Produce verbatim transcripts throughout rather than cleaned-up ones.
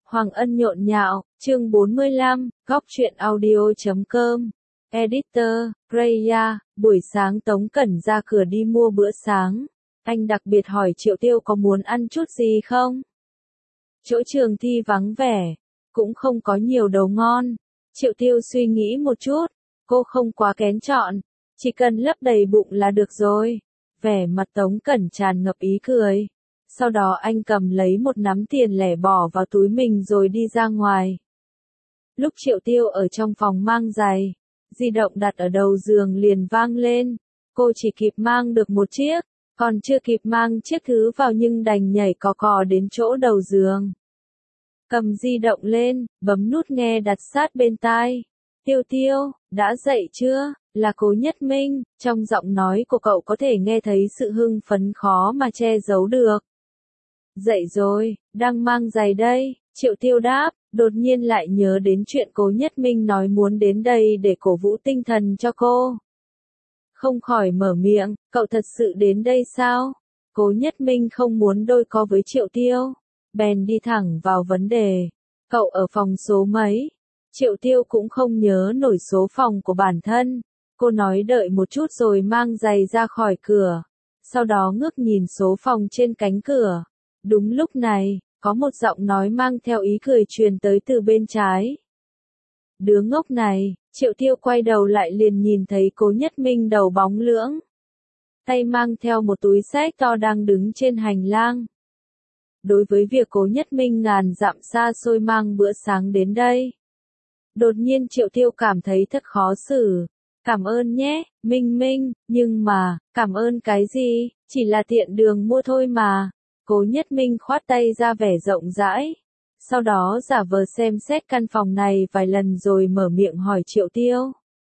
Hoàng Ân nhộn nhạo, chương bốn mươi lăm, góc truyện audio chấm com. Editor, Freya, buổi sáng Tống Cẩn ra cửa đi mua bữa sáng. Anh đặc biệt hỏi Triệu Tiêu có muốn ăn chút gì không? Chỗ trường thi vắng vẻ, cũng không có nhiều đồ ngon. Triệu Tiêu suy nghĩ một chút, cô không quá kén chọn, chỉ cần lấp đầy bụng là được rồi. Vẻ mặt Tống Cẩn tràn ngập ý cười. Sau đó anh cầm lấy một nắm tiền lẻ bỏ vào túi mình rồi đi ra ngoài. Lúc Triệu Tiêu ở trong phòng mang giày, di động đặt ở đầu giường liền vang lên. Cô chỉ kịp mang được một chiếc, còn chưa kịp mang chiếc thứ vào nhưng đành nhảy cò cò đến chỗ đầu giường. Cầm di động lên, bấm nút nghe đặt sát bên tai. Tiêu Tiêu, đã dậy chưa? Là Cố Nhất Minh, trong giọng nói của cậu có thể nghe thấy sự hưng phấn khó mà che giấu được. Dậy rồi, đang mang giày đây, Triệu Tiêu đáp, đột nhiên lại nhớ đến chuyện Cố Nhất Minh nói muốn đến đây để cổ vũ tinh thần cho cô. Không khỏi mở miệng, cậu thật sự đến đây sao? Cố Nhất Minh không muốn đôi co với Triệu Tiêu, bèn đi thẳng vào vấn đề. Cậu ở phòng số mấy? Triệu Tiêu cũng không nhớ nổi số phòng của bản thân. Cô nói đợi một chút rồi mang giày ra khỏi cửa. Sau đó ngước nhìn số phòng trên cánh cửa. Đúng lúc này, có một giọng nói mang theo ý cười truyền tới từ bên trái. Đứa ngốc này, Triệu Tiêu quay đầu lại liền nhìn thấy Cố Nhất Minh đầu bóng lưỡng. Tay mang theo một túi xách to đang đứng trên hành lang. Đối với việc Cố Nhất Minh ngàn dặm xa xôi mang bữa sáng đến đây. Đột nhiên Triệu Tiêu cảm thấy thật khó xử. Cảm ơn nhé, Minh Minh, nhưng mà, cảm ơn cái gì, chỉ là tiện đường mua thôi mà. Cố Nhất Minh khoát tay ra vẻ rộng rãi. Sau đó giả vờ xem xét căn phòng này vài lần rồi mở miệng hỏi Triệu Tiêu.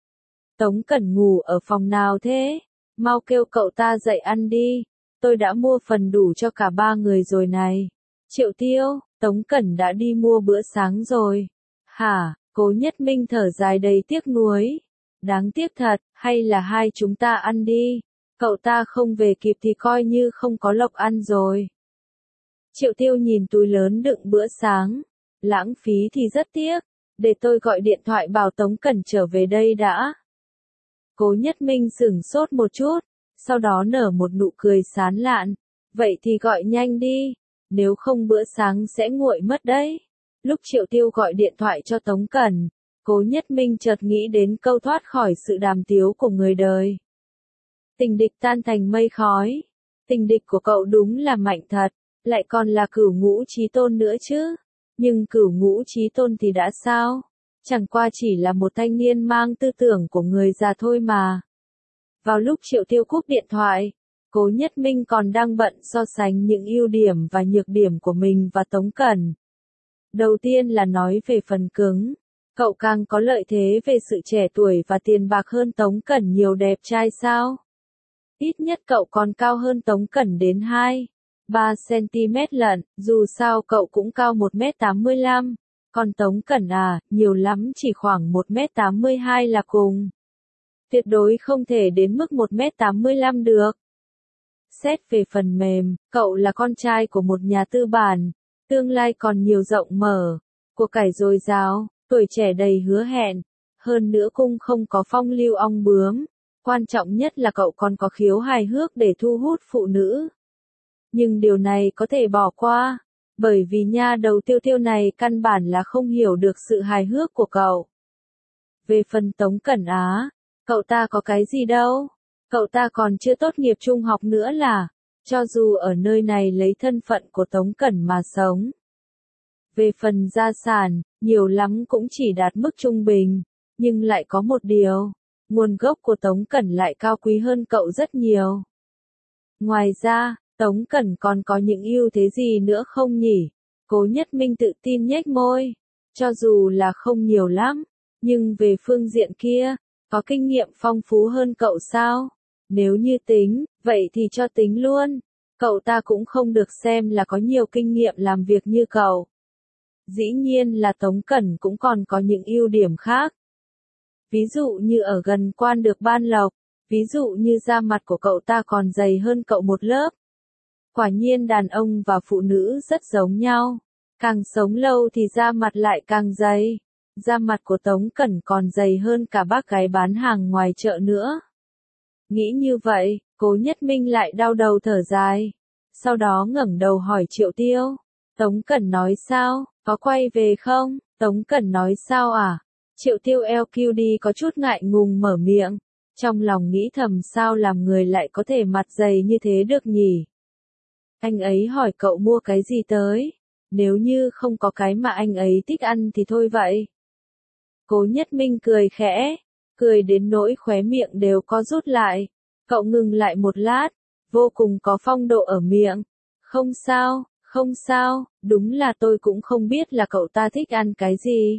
Tống Cẩn ngủ ở phòng nào thế? Mau kêu cậu ta dậy ăn đi. Tôi đã mua phần đủ cho cả ba người rồi này. Triệu Tiêu, Tống Cẩn đã đi mua bữa sáng rồi. Hả? Cố Nhất Minh thở dài đầy tiếc nuối. Đáng tiếc thật, hay là hai chúng ta ăn đi. Cậu ta không về kịp thì coi như không có lộc ăn rồi. Triệu Tiêu nhìn túi lớn đựng bữa sáng. Lãng phí thì rất tiếc. Để tôi gọi điện thoại bảo Tống Cẩn trở về đây đã. Cố Nhất Minh sửng sốt một chút. Sau đó nở một nụ cười sán lạn. Vậy thì gọi nhanh đi. Nếu không bữa sáng sẽ nguội mất đấy. Lúc Triệu Tiêu gọi điện thoại cho Tống Cẩn, Cố Nhất Minh chợt nghĩ đến câu thoát khỏi sự đàm tiếu của người đời. Tình địch tan thành mây khói. Tình địch của cậu đúng là mạnh thật. Lại còn là Cửu Ngũ Chí Tôn nữa chứ. Nhưng Cửu Ngũ Chí Tôn thì đã sao? Chẳng qua chỉ là một thanh niên mang tư tưởng của người già thôi mà. Vào lúc Triệu Tiêu cúp điện thoại, Cố Nhất Minh còn đang bận so sánh những ưu điểm và nhược điểm của mình và Tống Cẩn. Đầu tiên là nói về phần cứng. Cậu càng có lợi thế về sự trẻ tuổi và tiền bạc hơn Tống Cẩn nhiều đẹp trai sao? Ít nhất cậu còn cao hơn Tống Cẩn đến hai, ba xăng-ti-mét lận, dù sao cậu cũng cao một mét tám mươi lăm. Còn Tống Cẩn à, nhiều lắm chỉ khoảng một mét tám mươi hai là cùng. Tuyệt đối không thể đến mức một mét tám mươi lăm được. Xét về phần mềm, cậu là con trai của một nhà tư bản, tương lai còn nhiều rộng mở, của cải dồi dào, tuổi trẻ đầy hứa hẹn, hơn nữa cũng không có phong lưu ong bướm, quan trọng nhất là cậu còn có khiếu hài hước để thu hút phụ nữ. Nhưng điều này có thể bỏ qua, bởi vì nha đầu Tiêu Tiêu này căn bản là không hiểu được sự hài hước của cậu. Về phần Tống Cẩn Á, cậu ta có cái gì đâu, cậu ta còn chưa tốt nghiệp trung học nữa là, cho dù ở nơi này lấy thân phận của Tống Cẩn mà sống. Về phần gia sản, nhiều lắm cũng chỉ đạt mức trung bình, nhưng lại có một điều, nguồn gốc của Tống Cẩn lại cao quý hơn cậu rất nhiều. Ngoài ra, Tống Cẩn còn có những ưu thế gì nữa không nhỉ? Cố Nhất Minh tự tin nhếch môi, cho dù là không nhiều lắm, nhưng về phương diện kia, có kinh nghiệm phong phú hơn cậu sao? Nếu như tính, vậy thì cho tính luôn, cậu ta cũng không được xem là có nhiều kinh nghiệm làm việc như cậu. Dĩ nhiên là Tống Cẩn cũng còn có những ưu điểm khác. Ví dụ như ở gần quan được ban lộc, ví dụ như da mặt của cậu ta còn dày hơn cậu một lớp. Quả nhiên đàn ông và phụ nữ rất giống nhau. Càng sống lâu thì da mặt lại càng dày. Da mặt của Tống Cẩn còn dày hơn cả bác gái bán hàng ngoài chợ nữa. Nghĩ như vậy, Cố Nhất Minh lại đau đầu thở dài. Sau đó ngẩng đầu hỏi Triệu Tiêu. Tống Cẩn nói sao, có quay về không? Tống Cẩn nói sao à? Triệu Tiêu lờ quy đê có chút ngại ngùng mở miệng. Trong lòng nghĩ thầm sao làm người lại có thể mặt dày như thế được nhỉ? Anh ấy hỏi cậu mua cái gì tới? Nếu như không có cái mà anh ấy thích ăn thì thôi vậy. Cố Nhất Minh cười khẽ, cười đến nỗi khóe miệng đều co rút lại. Cậu ngừng lại một lát, vô cùng có phong độ ở miệng. Không sao, không sao, đúng là tôi cũng không biết là cậu ta thích ăn cái gì.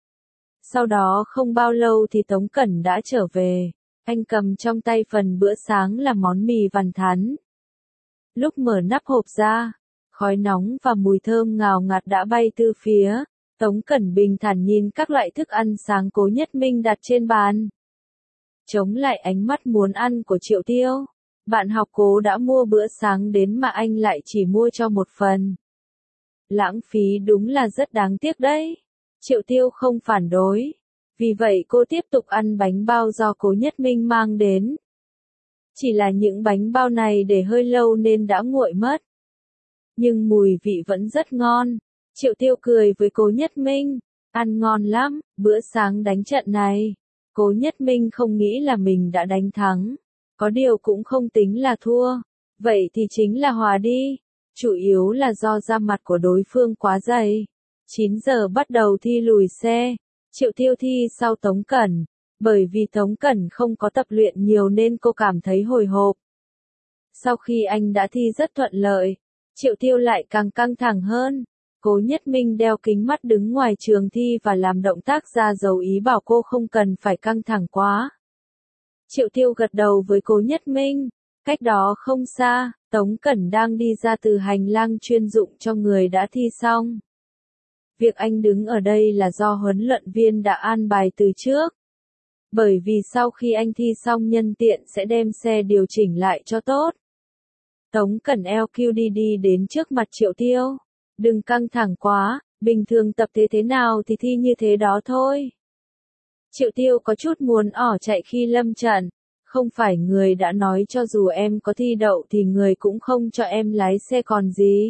Sau đó không bao lâu thì Tống Cẩn đã trở về. Anh cầm trong tay phần bữa sáng là món mì vằn thắn. Lúc mở nắp hộp ra, khói nóng và mùi thơm ngào ngạt đã bay từ phía. Tống Cẩn bình thản nhìn các loại thức ăn sáng Cố Nhất Minh đặt trên bàn. Chống lại ánh mắt muốn ăn của Triệu Tiêu. Bạn học Cố đã mua bữa sáng đến mà anh lại chỉ mua cho một phần. Lãng phí đúng là rất đáng tiếc đấy. Triệu Tiêu không phản đối. Vì vậy cô tiếp tục ăn bánh bao do Cố Nhất Minh mang đến. Chỉ là những bánh bao này để hơi lâu nên đã nguội mất. Nhưng mùi vị vẫn rất ngon. Triệu Tiêu cười với Cố Nhất Minh. Ăn ngon lắm, bữa sáng đánh trận này. Cố Nhất Minh không nghĩ là mình đã đánh thắng. Có điều cũng không tính là thua. Vậy thì chính là hòa đi. Chủ yếu là do da mặt của đối phương quá dày. chín giờ bắt đầu thi lùi xe. Triệu Tiêu thi sau Tống Cẩn. Bởi vì Tống Cẩn không có tập luyện nhiều nên cô cảm thấy hồi hộp. Sau khi anh đã thi rất thuận lợi, Triệu Tiêu lại càng căng thẳng hơn. Cố Nhất Minh đeo kính mắt đứng ngoài trường thi và làm động tác ra dấu ý bảo cô không cần phải căng thẳng quá. Triệu Tiêu gật đầu với Cố Nhất Minh. Cách đó không xa, Tống Cẩn đang đi ra từ hành lang chuyên dụng cho người đã thi xong. Việc anh đứng ở đây là do huấn luyện viên đã an bài từ trước. Bởi vì sau khi anh thi xong nhân tiện sẽ đem xe điều chỉnh lại cho tốt. Tống Cẩn lờ quy đê đi đến trước mặt Triệu Tiêu. Đừng căng thẳng quá, bình thường tập thế thế nào thì thi như thế đó thôi. Triệu Tiêu có chút muốn ỏ chạy khi lâm trận. Không phải người đã nói cho dù em có thi đậu thì người cũng không cho em lái xe còn gì.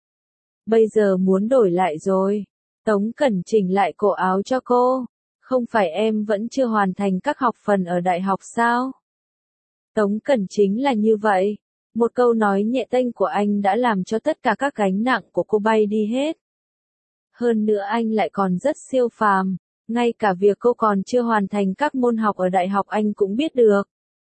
Bây giờ muốn đổi lại rồi. Tống Cẩn chỉnh lại cổ áo cho cô. Không phải em vẫn chưa hoàn thành các học phần ở đại học sao? Tống Cẩn chính là như vậy. Một câu nói nhẹ tênh của anh đã làm cho tất cả các gánh nặng của cô bay đi hết. Hơn nữa anh lại còn rất siêu phàm. Ngay cả việc cô còn chưa hoàn thành các môn học ở đại học anh cũng biết được.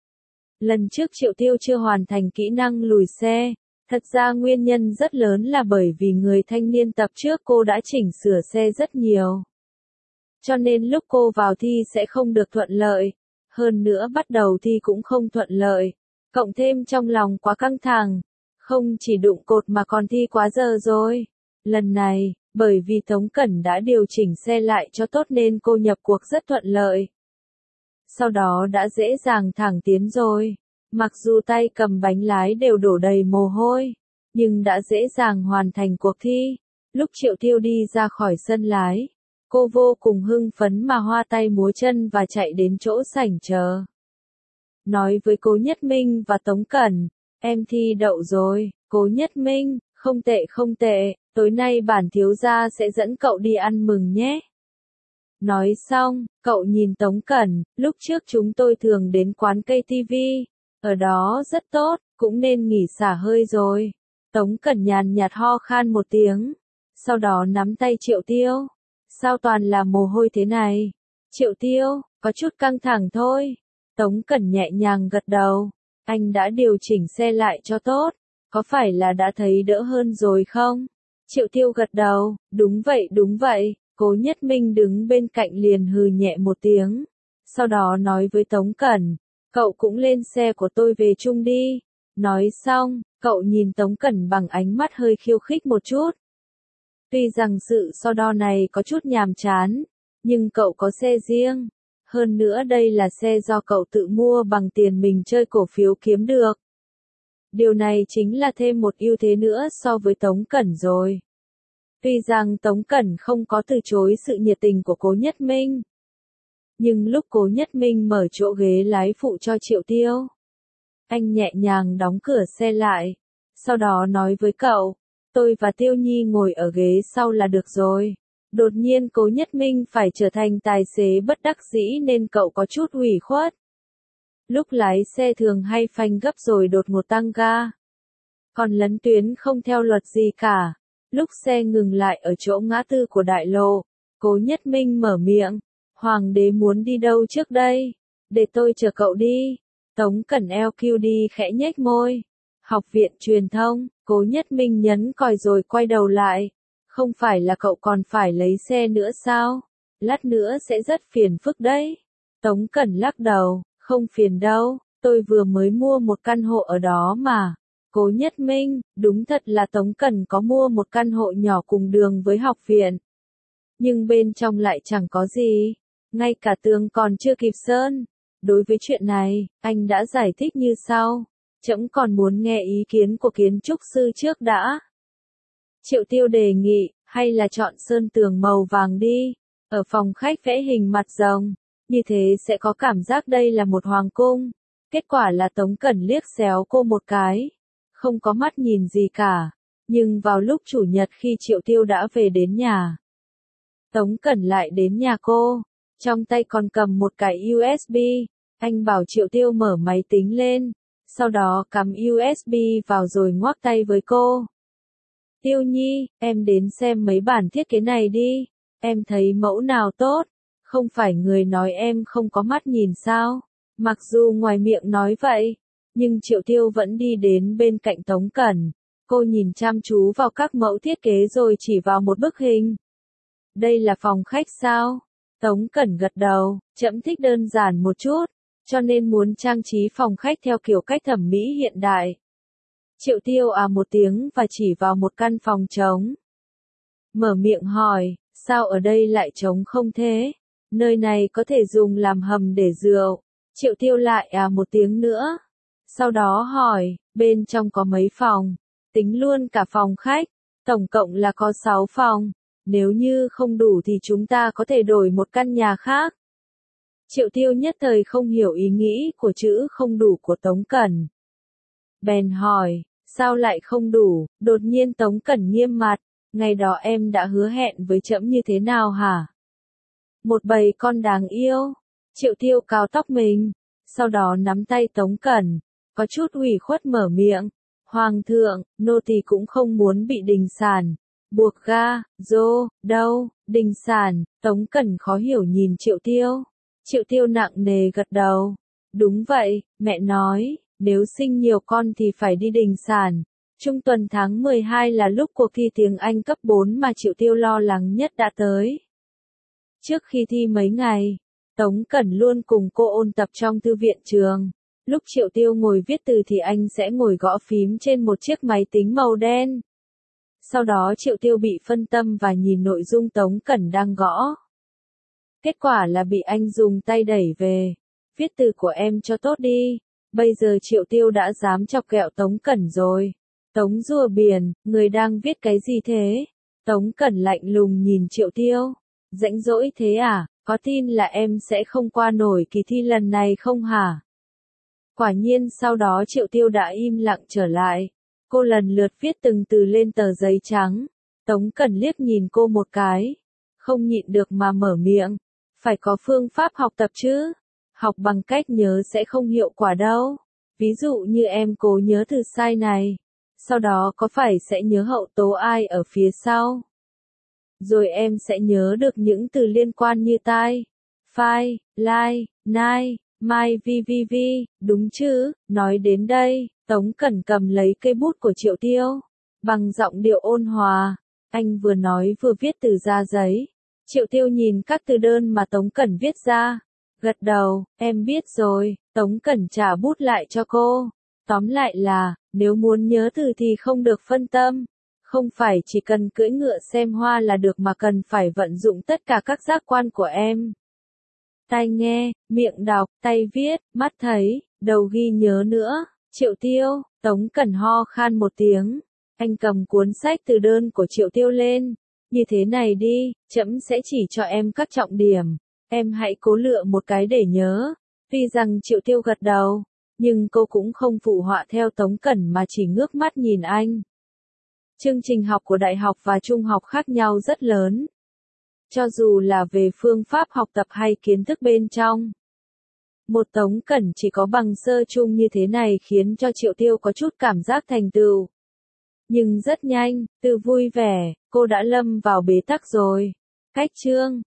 Lần trước Triệu Tiêu chưa hoàn thành kỹ năng lùi xe. Thật ra nguyên nhân rất lớn là bởi vì người thanh niên tập trước cô đã chỉnh sửa xe rất nhiều. Cho nên lúc cô vào thi sẽ không được thuận lợi. Hơn nữa bắt đầu thi cũng không thuận lợi. Cộng thêm trong lòng quá căng thẳng. Không chỉ đụng cột mà còn thi quá giờ rồi. Lần này, bởi vì Tống Cẩn đã điều chỉnh xe lại cho tốt nên cô nhập cuộc rất thuận lợi. Sau đó đã dễ dàng thẳng tiến rồi. Mặc dù tay cầm bánh lái đều đổ đầy mồ hôi. Nhưng đã dễ dàng hoàn thành cuộc thi. Lúc Triệu Tiêu đi ra khỏi sân lái. Cô vô cùng hưng phấn mà hoa tay múa chân và chạy đến chỗ sảnh chờ. Nói với Cố Nhất Minh và Tống Cẩn, em thi đậu rồi. Cố Nhất Minh, không tệ không tệ, tối nay bản thiếu gia sẽ dẫn cậu đi ăn mừng nhé. Nói xong, cậu nhìn Tống Cẩn, lúc trước chúng tôi thường đến quán cây ti vi, ở đó rất tốt, cũng nên nghỉ xả hơi rồi. Tống Cẩn nhàn nhạt ho khan một tiếng, sau đó nắm tay Triệu Tiêu. Sao toàn là mồ hôi thế này? Triệu Tiêu, có chút căng thẳng thôi. Tống Cẩn nhẹ nhàng gật đầu. Anh đã điều chỉnh xe lại cho tốt. Có phải là đã thấy đỡ hơn rồi không? Triệu Tiêu gật đầu. Đúng vậy đúng vậy. Cố Nhất Minh đứng bên cạnh liền hừ nhẹ một tiếng. Sau đó nói với Tống Cẩn. Cậu cũng lên xe của tôi về chung đi. Nói xong, cậu nhìn Tống Cẩn bằng ánh mắt hơi khiêu khích một chút. Tuy rằng sự so đo này có chút nhàm chán, nhưng cậu có xe riêng. Hơn nữa đây là xe do cậu tự mua bằng tiền mình chơi cổ phiếu kiếm được. Điều này chính là thêm một ưu thế nữa so với Tống Cẩn rồi. Tuy rằng Tống Cẩn không có từ chối sự nhiệt tình của Cố Nhất Minh. Nhưng lúc Cố Nhất Minh mở chỗ ghế lái phụ cho Triệu Tiêu, anh nhẹ nhàng đóng cửa xe lại, sau đó nói với cậu, tôi và Tiêu Nhi ngồi ở ghế sau là được rồi. Đột nhiên Cố Nhất Minh phải trở thành tài xế bất đắc dĩ nên cậu có chút ủy khuất. Lúc lái xe thường hay phanh gấp rồi đột ngột tăng ga. Còn lấn tuyến không theo luật gì cả. Lúc xe ngừng lại ở chỗ ngã tư của đại lộ, Cố Nhất Minh mở miệng, Hoàng đế muốn đi đâu trước đây? Để tôi chở cậu đi. Tống Cẩn lờ quy đê khẽ nhếch môi. Học viện truyền thông, Cố Nhất Minh nhấn còi rồi quay đầu lại. Không phải là cậu còn phải lấy xe nữa sao? Lát nữa sẽ rất phiền phức đấy. Tống Cẩn lắc đầu, không phiền đâu, tôi vừa mới mua một căn hộ ở đó mà. Cố Nhất Minh, đúng thật là Tống Cẩn có mua một căn hộ nhỏ cùng đường với học viện. Nhưng bên trong lại chẳng có gì, ngay cả tường còn chưa kịp sơn. Đối với chuyện này, anh đã giải thích như sau. Trẫm còn muốn nghe ý kiến của kiến trúc sư trước đã. Triệu Tiêu đề nghị, hay là chọn sơn tường màu vàng đi. Ở phòng khách vẽ hình mặt rồng, như thế sẽ có cảm giác đây là một hoàng cung. Kết quả là Tống Cẩn liếc xéo cô một cái. Không có mắt nhìn gì cả. Nhưng vào lúc chủ nhật khi Triệu Tiêu đã về đến nhà, Tống Cẩn lại đến nhà cô. Trong tay còn cầm một cái u ét bê. Anh bảo Triệu Tiêu mở máy tính lên. Sau đó cắm u ét bê vào rồi ngoắc tay với cô. Tiêu Nhi, em đến xem mấy bản thiết kế này đi. Em thấy mẫu nào tốt. Không phải người nói em không có mắt nhìn sao. Mặc dù ngoài miệng nói vậy, nhưng Triệu Tiêu vẫn đi đến bên cạnh Tống Cẩn. Cô nhìn chăm chú vào các mẫu thiết kế rồi chỉ vào một bức hình. Đây là phòng khách sao? Tống Cẩn gật đầu, trẫm thích đơn giản một chút, cho nên muốn trang trí phòng khách theo kiểu cách thẩm mỹ hiện đại. Triệu Tiêu à một tiếng và chỉ vào một căn phòng trống. Mở miệng hỏi, sao ở đây lại trống không thế? Nơi này có thể dùng làm hầm để rượu. Triệu Tiêu lại à một tiếng nữa. Sau đó hỏi, bên trong có mấy phòng? Tính luôn cả phòng khách, tổng cộng là có sáu phòng. Nếu như không đủ thì chúng ta có thể đổi một căn nhà khác. Triệu Tiêu nhất thời không hiểu ý nghĩ của chữ không đủ của Tống Cẩn. Bèn hỏi, sao lại không đủ? Đột nhiên Tống Cẩn nghiêm mặt, ngày đó em đã hứa hẹn với trẫm như thế nào hả? Một bầy con đáng yêu. Triệu Tiêu cào tóc mình, sau đó nắm tay Tống Cẩn, có chút ủy khuất mở miệng. Hoàng thượng, nô tỳ cũng không muốn bị đình sản. Buộc ga, dô, đâu, đình sản. Tống Cẩn khó hiểu nhìn Triệu Tiêu. Triệu Tiêu nặng nề gật đầu. Đúng vậy, mẹ nói, nếu sinh nhiều con thì phải đi đình sản. Trung tuần tháng mười hai là lúc cuộc thi tiếng Anh cấp bốn mà Triệu Tiêu lo lắng nhất đã tới. Trước khi thi mấy ngày, Tống Cẩn luôn cùng cô ôn tập trong thư viện trường. Lúc Triệu Tiêu ngồi viết từ thì anh sẽ ngồi gõ phím trên một chiếc máy tính màu đen. Sau đó Triệu Tiêu bị phân tâm và nhìn nội dung Tống Cẩn đang gõ. Kết quả là bị anh dùng tay đẩy về. Viết từ của em cho tốt đi. Bây giờ Triệu Tiêu đã dám chọc ghẹo Tống Cẩn rồi. Tống rùa biển, người đang viết cái gì thế? Tống Cẩn lạnh lùng nhìn Triệu Tiêu. Rãnh rỗi thế à, có tin là em sẽ không qua nổi kỳ thi lần này không hả? Quả nhiên sau đó Triệu Tiêu đã im lặng trở lại. Cô lần lượt viết từng từ lên tờ giấy trắng. Tống Cẩn liếc nhìn cô một cái. Không nhịn được mà mở miệng. Phải có phương pháp học tập chứ. Học bằng cách nhớ sẽ không hiệu quả đâu. Ví dụ như em cố nhớ từ sai này. Sau đó có phải sẽ nhớ hậu tố ai ở phía sau. Rồi em sẽ nhớ được những từ liên quan như tai, phai, lai, nai, mai vi vi vi, đúng chứ? Nói đến đây, Tống Cẩn cầm lấy cây bút của Triệu Tiêu. Bằng giọng điệu ôn hòa, anh vừa nói vừa viết từ ra giấy. Triệu Tiêu nhìn các từ đơn mà Tống Cẩn viết ra. Gật đầu, em biết rồi. Tống Cẩn trả bút lại cho cô. Tóm lại là, nếu muốn nhớ từ thì không được phân tâm. Không phải chỉ cần cưỡi ngựa xem hoa là được mà cần phải vận dụng tất cả các giác quan của em. Tai nghe, miệng đọc, tay viết, mắt thấy, đầu ghi nhớ nữa. Triệu Tiêu, Tống Cẩn ho khan một tiếng. Anh cầm cuốn sách từ đơn của Triệu Tiêu lên. Như thế này đi, trẫm sẽ chỉ cho em các trọng điểm. Em hãy cố lựa một cái để nhớ. Tuy rằng Triệu Tiêu gật đầu, nhưng cô cũng không phụ họa theo Tống Cẩn mà chỉ ngước mắt nhìn anh. Chương trình học của đại học và trung học khác nhau rất lớn. Cho dù là về phương pháp học tập hay kiến thức bên trong. Một Tống Cẩn chỉ có bằng sơ chung như thế này khiến cho Triệu Tiêu có chút cảm giác thành tựu. Nhưng rất nhanh, từ vui vẻ, cô đã lâm vào bế tắc rồi. Cách chương